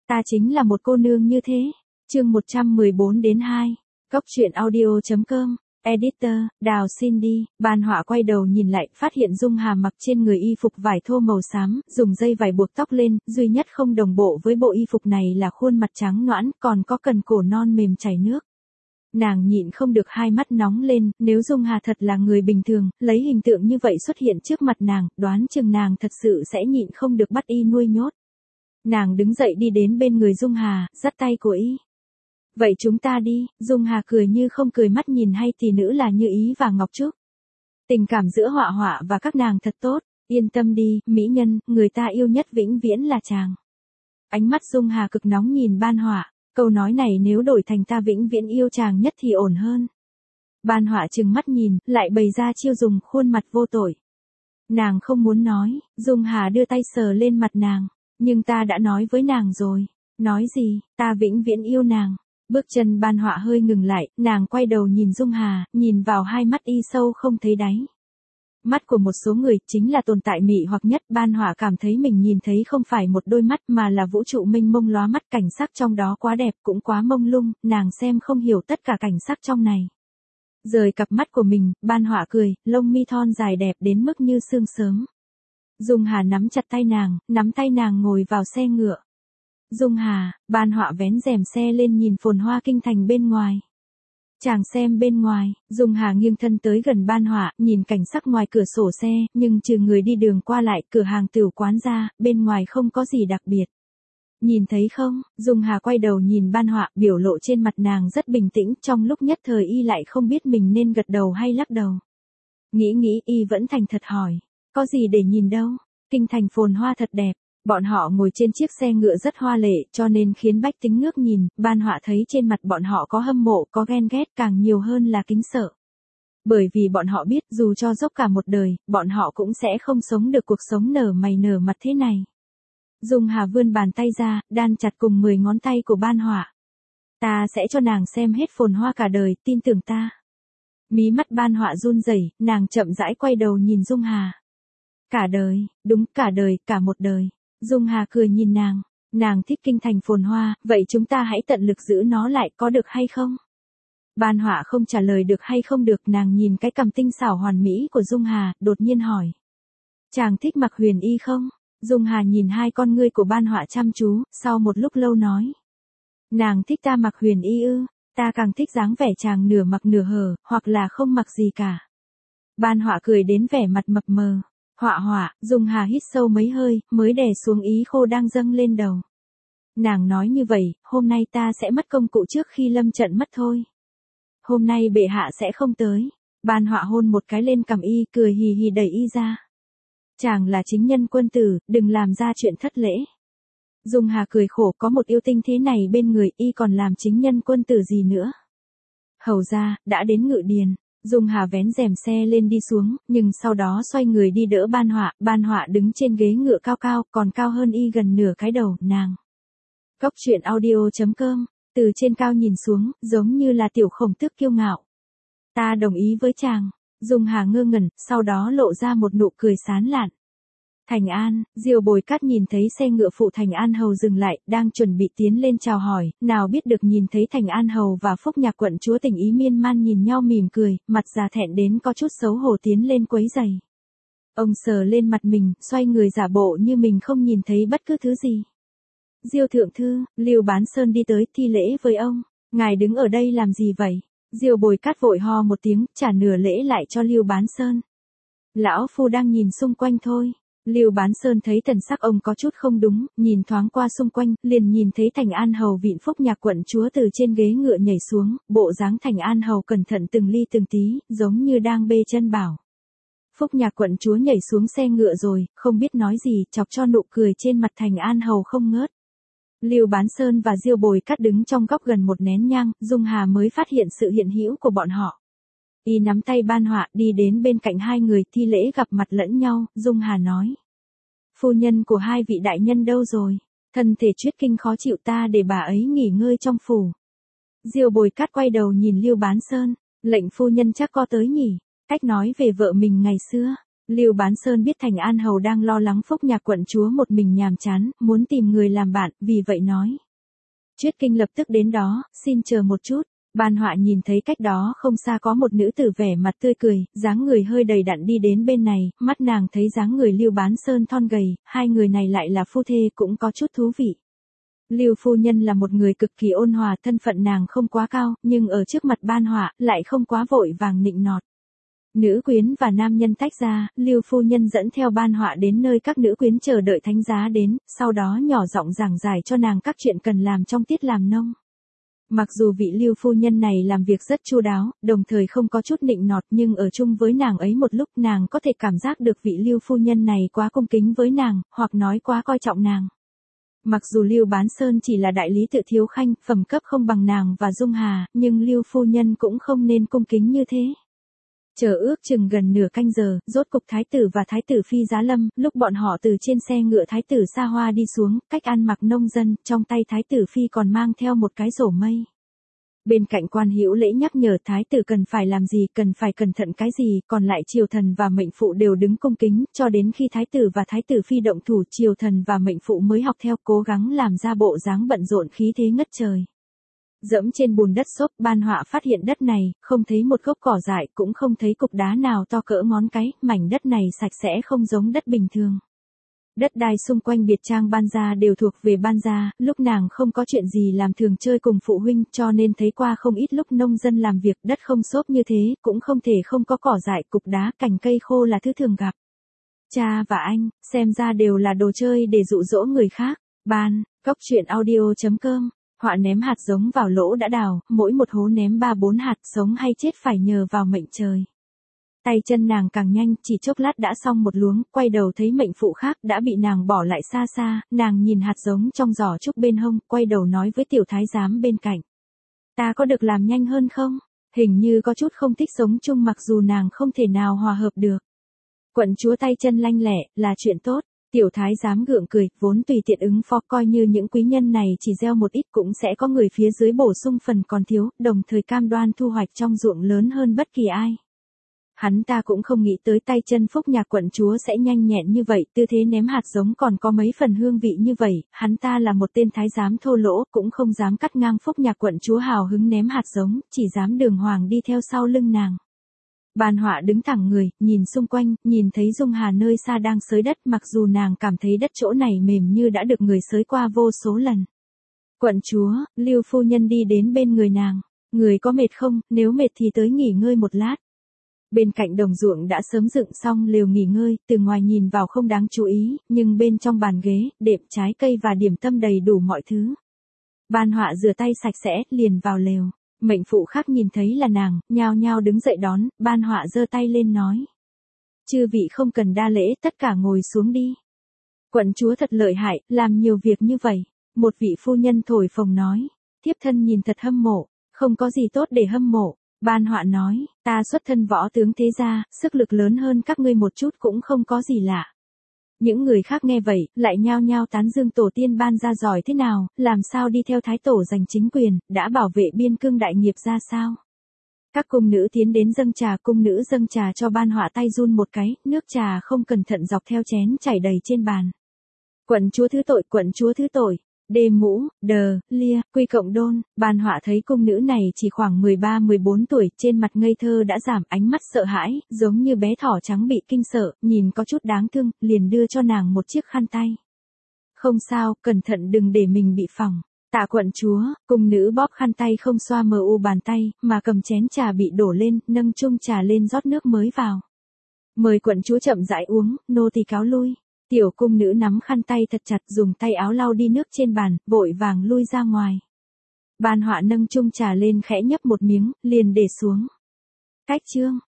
Ta chính là một cô nương như thế. Chương 114-2. Cốc truyện audio.com. Editor, Đào Cindy. Ban họa quay đầu nhìn lại, phát hiện Dung Hà mặc trên người y phục vải thô màu xám, dùng dây vải buộc tóc lên, duy nhất không đồng bộ với bộ y phục này là khuôn mặt trắng nõn, còn có cần cổ non mềm chảy nước. Nàng nhịn không được hai mắt nóng lên, nếu Dung Hà thật là người bình thường, lấy hình tượng như vậy xuất hiện trước mặt nàng, đoán chừng nàng thật sự sẽ nhịn không được bắt y nuôi nhốt. Nàng đứng dậy đi đến bên người Dung Hà, dắt tay của y. Vậy chúng ta đi. Dung Hà cười như không cười, mắt nhìn hai tỷ nữ là Như Ý và Ngọc Trúc. Tình cảm giữa Họa Họa và các nàng thật tốt, yên tâm đi, mỹ nhân, người ta yêu nhất vĩnh viễn là chàng. Ánh mắt Dung Hà cực nóng nhìn Ban Họa, câu nói này nếu đổi thành ta vĩnh viễn yêu chàng nhất thì ổn hơn. Ban Họa trừng mắt nhìn, lại bày ra chiêu dùng khuôn mặt vô tội. Nàng không muốn nói, Dung Hà đưa tay sờ lên mặt nàng, nhưng ta đã nói với nàng rồi. Nói gì, ta vĩnh viễn yêu nàng. Bước chân Ban Họa hơi ngừng lại, nàng quay đầu nhìn Dung Hà, nhìn vào hai mắt y sâu không thấy đáy. Mắt của một số người chính là tồn tại mị hoặc nhất. Ban Họa cảm thấy mình nhìn thấy không phải một đôi mắt mà là vũ trụ mênh mông lóa mắt, cảnh sắc trong đó quá đẹp cũng quá mông lung, nàng xem không hiểu tất cả cảnh sắc trong này. Rời cặp mắt của mình, Ban Họa cười, lông mi thon dài đẹp đến mức như sương sớm. Dung Hà nắm chặt tay nàng, nắm tay nàng ngồi vào xe ngựa. Dung Hà. Ban Họa vén rèm xe lên nhìn phồn hoa kinh thành bên ngoài. Chàng xem bên ngoài. Dung Hà nghiêng thân tới gần Ban Họa, nhìn cảnh sắc ngoài cửa sổ xe, nhưng trừ người đi đường qua lại, cửa hàng tửu quán ra, bên ngoài không có gì đặc biệt. Nhìn thấy không? Dung Hà quay đầu nhìn Ban Họa, biểu lộ trên mặt nàng rất bình tĩnh, trong lúc nhất thời y lại không biết mình nên gật đầu hay lắc đầu. Nghĩ y vẫn thành thật hỏi, có gì để nhìn đâu? Kinh thành phồn hoa thật đẹp. Bọn họ ngồi trên chiếc xe ngựa rất hoa lệ, cho nên khiến bách tính ngước nhìn. Ban Họa thấy trên mặt bọn họ có hâm mộ, có ghen ghét, càng nhiều hơn là kính sợ. Bởi vì bọn họ biết dù cho dốc cả một đời, bọn họ cũng sẽ không sống được cuộc sống nở mày nở mặt thế này. Dung Hà vươn bàn tay ra, đan chặt cùng 10 ngón tay của Ban Họa. Ta sẽ cho nàng xem hết phồn hoa cả đời, tin tưởng ta. Mí mắt Ban Họa run rẩy, nàng chậm rãi quay đầu nhìn Dung Hà. Cả đời, đúng cả đời, cả một đời. Dung Hà cười nhìn nàng thích kinh thành phồn hoa, vậy chúng ta hãy tận lực giữ nó lại, có được hay không? Ban Họa không trả lời được hay không được, nàng nhìn cái cằm tinh xảo hoàn mỹ của Dung Hà, đột nhiên hỏi. Chàng thích mặc huyền y không? Dung Hà nhìn hai con ngươi của Ban Họa chăm chú, sau một lúc lâu nói. Nàng thích ta mặc huyền y ư? Ta càng thích dáng vẻ chàng nửa mặc nửa hở, hoặc là không mặc gì cả. Ban Họa cười đến vẻ mặt mập mờ. Họa, Dung Hà hít sâu mấy hơi, mới đè xuống ý khô đang dâng lên đầu. Nàng nói như vậy, hôm nay ta sẽ mất công cụ trước khi lâm trận mất thôi. Hôm nay bệ hạ sẽ không tới. Ban Họa hôn một cái lên cằm y, cười hì hì đẩy y ra. Chàng là chính nhân quân tử, đừng làm ra chuyện thất lễ. Dung Hà cười khổ, có một yêu tinh thế này bên người, y còn làm chính nhân quân tử gì nữa. Hầu ra, đã đến ngự điền. Dung Hà vén rèm xe lên đi xuống, nhưng sau đó xoay người đi đỡ Ban Họa đứng trên ghế ngựa cao cao, còn cao hơn y gần nửa cái đầu, nàng. Cốc truyện audio.com, từ trên cao nhìn xuống, giống như là tiểu khổng tước kiêu ngạo. Ta đồng ý với chàng. Dung Hà ngơ ngẩn, sau đó lộ ra một nụ cười sán lạn. Thành An. Diêu Bồi Cát nhìn thấy xe ngựa phụ Thành An Hầu dừng lại, đang chuẩn bị tiến lên chào hỏi, nào biết được nhìn thấy Thành An Hầu và Phúc Nhạc quận chúa Tình Ý miên man nhìn nhau mỉm cười, mặt già thẹn đến có chút xấu hổ tiến lên quấy giày. Ông sờ lên mặt mình, xoay người giả bộ như mình không nhìn thấy bất cứ thứ gì. Diêu thượng thư, Lưu Bán Sơn đi tới thi lễ với ông. Ngài đứng ở đây làm gì vậy? Diêu Bồi Cát vội ho một tiếng, trả nửa lễ lại cho Lưu Bán Sơn. Lão phu đang nhìn xung quanh thôi. Lưu Bán Sơn thấy thần sắc ông có chút không đúng, nhìn thoáng qua xung quanh, liền nhìn thấy Thành An Hầu vịn Phúc Nhạc quận chúa từ trên ghế ngựa nhảy xuống, bộ dáng Thành An Hầu cẩn thận từng ly từng tí, giống như đang bê chân bảo. Phúc Nhạc quận chúa nhảy xuống xe ngựa rồi, không biết nói gì, chọc cho nụ cười trên mặt Thành An Hầu không ngớt. Lưu Bán Sơn và Diêu Bồi Cát đứng trong góc gần một nén nhang, Dung Hà mới phát hiện sự hiện hữu của bọn họ. Y nắm tay Ban Họa đi đến bên cạnh hai người thi lễ gặp mặt lẫn nhau, Dung Hà nói. Phu nhân của hai vị đại nhân đâu rồi? Thân thể Chuyết Kinh khó chịu, ta để bà ấy nghỉ ngơi trong phủ. Diêu Bồi Cát quay đầu nhìn Lưu Bán Sơn, lệnh phu nhân chắc có tới nhỉ? Cách nói về vợ mình ngày xưa. Lưu Bán Sơn biết Thành An Hầu đang lo lắng Phúc Nhạc quận chúa một mình nhàm chán, muốn tìm người làm bạn, vì vậy nói. Chuyết Kinh lập tức đến đó, xin chờ một chút. Ban Họa nhìn thấy cách đó không xa có một nữ tử vẻ mặt tươi cười, dáng người hơi đầy đặn đi đến bên này, mắt nàng thấy dáng người Lưu Bán Sơn thon gầy, hai người này lại là phu thê cũng có chút thú vị. Lưu phu nhân là một người cực kỳ ôn hòa, thân phận nàng không quá cao, nhưng ở trước mặt Ban Họa lại không quá vội vàng nịnh nọt. Nữ quyến và nam nhân tách ra, Lưu phu nhân dẫn theo Ban Họa đến nơi các nữ quyến chờ đợi thánh giá đến, sau đó nhỏ giọng giảng giải cho nàng các chuyện cần làm trong tiết làm nông. Mặc dù vị Lưu phu nhân này làm việc rất chu đáo, đồng thời không có chút nịnh nọt, nhưng ở chung với nàng ấy một lúc nàng có thể cảm giác được vị Lưu phu nhân này quá cung kính với nàng, hoặc nói quá coi trọng nàng. Mặc dù Lưu Bán Sơn chỉ là đại lý tự thiếu khanh, phẩm cấp không bằng nàng và Dung Hà, nhưng Lưu phu nhân cũng không nên cung kính như thế. Chờ ước chừng gần nửa canh giờ, rốt cục thái tử và thái tử phi giá lâm, lúc bọn họ từ trên xe ngựa thái tử xa hoa đi xuống, cách ăn mặc nông dân, trong tay thái tử phi còn mang theo một cái rổ mây. Bên cạnh quan hữu lễ nhắc nhở thái tử cần phải làm gì, cần phải cẩn thận cái gì, còn lại triều thần và mệnh phụ đều đứng cung kính, cho đến khi thái tử và thái tử phi động thủ, triều thần và mệnh phụ mới học theo, cố gắng làm ra bộ dáng bận rộn khí thế ngất trời. Dẫm trên bùn đất xốp, Ban Họa phát hiện đất này, không thấy một gốc cỏ dại, cũng không thấy cục đá nào to cỡ ngón cái, mảnh đất này sạch sẽ không giống đất bình thường. Đất đai xung quanh biệt trang Ban gia đều thuộc về Ban gia, lúc nàng không có chuyện gì làm thường chơi cùng phụ huynh, cho nên thấy qua không ít lúc nông dân làm việc, đất không xốp như thế, cũng không thể không có cỏ dại, cục đá, cành cây khô là thứ thường gặp. Cha và anh, xem ra đều là đồ chơi để dụ dỗ người khác. Ban, góc truyện audio.com. Họa ném hạt giống vào lỗ đã đào, mỗi một hố ném 3-4 hạt, sống hay chết phải nhờ vào mệnh trời. Tay chân nàng càng nhanh, chỉ chốc lát đã xong một luống, quay đầu thấy mệnh phụ khác đã bị nàng bỏ lại xa xa, nàng nhìn hạt giống trong giỏ trúc bên hông, quay đầu nói với tiểu thái giám bên cạnh. Ta có được làm nhanh hơn không? Hình như có chút không thích sống chung mặc dù nàng không thể nào hòa hợp được. Quận chúa tay chân lanh lẹ, là chuyện tốt. Tiểu thái giám gượng cười, vốn tùy tiện ứng phó, coi như những quý nhân này chỉ gieo một ít cũng sẽ có người phía dưới bổ sung phần còn thiếu, đồng thời cam đoan thu hoạch trong ruộng lớn hơn bất kỳ ai. Hắn ta cũng không nghĩ tới tay chân Phúc Nhạc quận chúa sẽ nhanh nhẹn như vậy, tư thế ném hạt giống còn có mấy phần hương vị như vậy, hắn ta là một tên thái giám thô lỗ, cũng không dám cắt ngang Phúc Nhạc quận chúa hào hứng ném hạt giống, chỉ dám đường hoàng đi theo sau lưng nàng. Ban Họa đứng thẳng người, nhìn xung quanh, nhìn thấy Dung Hà nơi xa đang xới đất, mặc dù nàng cảm thấy đất chỗ này mềm như đã được người xới qua vô số lần. Quận chúa, Lưu phu nhân đi đến bên người nàng. Người có mệt không, nếu mệt thì tới nghỉ ngơi một lát. Bên cạnh đồng ruộng đã sớm dựng xong lều nghỉ ngơi, từ ngoài nhìn vào không đáng chú ý, nhưng bên trong bàn ghế, đệm trái cây và điểm tâm đầy đủ mọi thứ. Ban Họa rửa tay sạch sẽ, liền vào lều. Mệnh phụ khác nhìn thấy là nàng, nhao nhao đứng dậy đón, Ban Họa giơ tay lên nói. Chư vị không cần đa lễ, tất cả ngồi xuống đi. Quận chúa thật lợi hại, làm nhiều việc như vậy. Một vị phu nhân thổi phồng nói. Thiếp thân nhìn thật hâm mộ, không có gì tốt để hâm mộ. Ban Họa nói, ta xuất thân võ tướng thế gia, sức lực lớn hơn các ngươi một chút cũng không có gì lạ. Những người khác nghe vậy, lại nhao nhao tán dương tổ tiên Ban gia giỏi thế nào, làm sao đi theo thái tổ giành chính quyền, đã bảo vệ biên cương đại nghiệp ra sao. Các cung nữ tiến đến dâng trà, cung nữ dâng trà cho Ban Họa tay run một cái, nước trà không cẩn thận dọc theo chén chảy đầy trên bàn. Quận chúa thứ tội, quận chúa thứ tội. Đê mũ, đờ, lia, quy cộng đôn, Ban Họa thấy cung nữ này chỉ khoảng 13-14 tuổi, trên mặt ngây thơ đã giảm, ánh mắt sợ hãi, giống như bé thỏ trắng bị kinh sợ, nhìn có chút đáng thương, liền đưa cho nàng một chiếc khăn tay. Không sao, cẩn thận đừng để mình bị phỏng. Tạ quận chúa, cung nữ bóp khăn tay không xoa mờ u bàn tay, mà cầm chén trà bị đổ lên, nâng chung trà lên rót nước mới vào. Mời quận chúa chậm rãi uống, nô tỳ cáo lui. Tiểu cung nữ nắm khăn tay thật chặt, dùng tay áo lau đi nước trên bàn, vội vàng lui ra ngoài. Ban Họa nâng chung trà lên khẽ nhấp một miếng, liền để xuống. Cách chương.